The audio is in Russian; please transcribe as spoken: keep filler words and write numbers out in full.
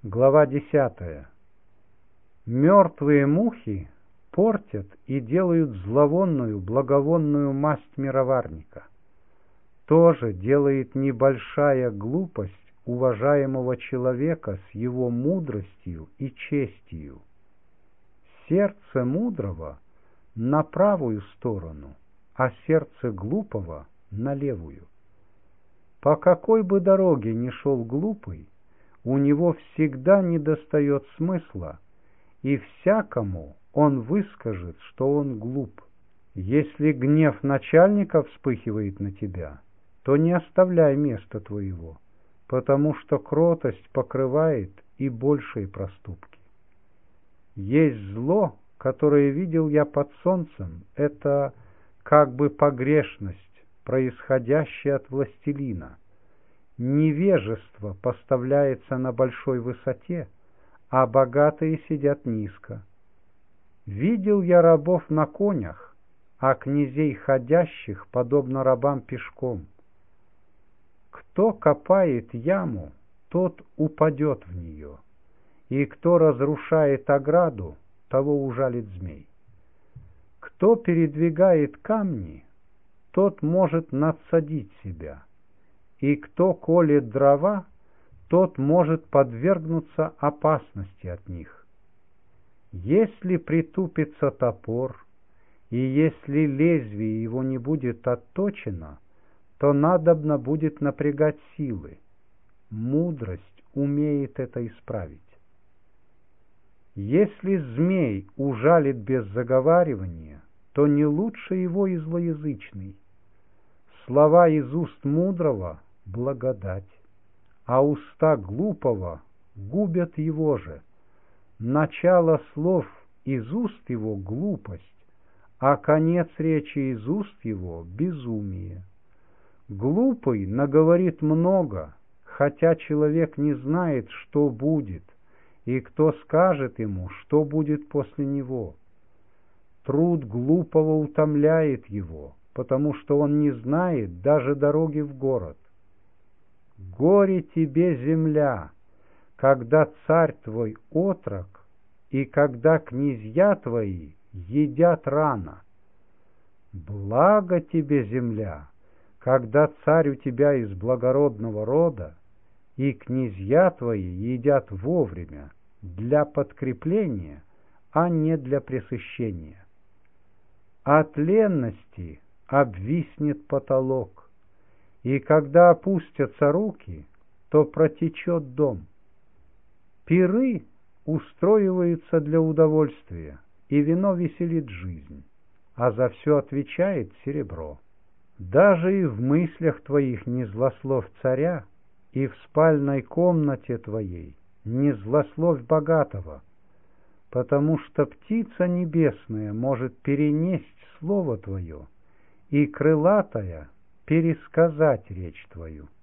Глава десятая. Мертвые мухи портят и делают зловонную, благовонную масть мироварника. Тоже делает небольшая глупость уважаемого человека с его мудростью и честью. Сердце мудрого на правую сторону, а сердце глупого на левую. По какой бы дороге ни шел глупый, у него всегда недостает смысла, и всякому он выскажет, что он глуп. Если гнев начальника вспыхивает на тебя, то не оставляй места твоего, потому что кротость покрывает и большие проступки. Есть зло, которое видел я под солнцем, это как бы погрешность, происходящая от властелина. Невежество поставляется на большой высоте, а богатые сидят низко. Видел я рабов на конях, а князей ходящих, подобно рабам пешком. Кто копает яму, тот упадет в нее, и кто разрушает ограду, того ужалит змей. Кто передвигает камни, тот может надсадить себя, и кто колет дрова, тот может подвергнуться опасности от них. Если притупится топор, и если лезвие его не будет отточено, то надобно будет напрягать силы. Мудрость умеет это исправить. Если змей ужалит без заговаривания, то не лучше его и злоязычный. Слова из уст мудрого — благодать, а уста глупого губят его же. Начало слов из уст его — глупость, а конец речи из уст его — безумие. Глупый наговорит много, хотя человек не знает, что будет, и кто скажет ему, что будет после него. Труд глупого утомляет его, потому что он не знает даже дороги в город. Горе тебе, земля, когда царь твой отрок, и когда князья твои едят рано. Благо тебе, земля, когда царь у тебя из благородного рода, и князья твои едят вовремя, для подкрепления, а не для пресыщения. От ленности обвиснет потолок, и когда опустятся руки, то протечет дом. Пиры устроиваются для удовольствия, и вино веселит жизнь, а за все отвечает серебро. Даже и в мыслях твоих не злословь царя, и в спальной комнате твоей не злословь богатого, потому что птица небесная может перенесть слово твое, и крылатая пересказать речь твою.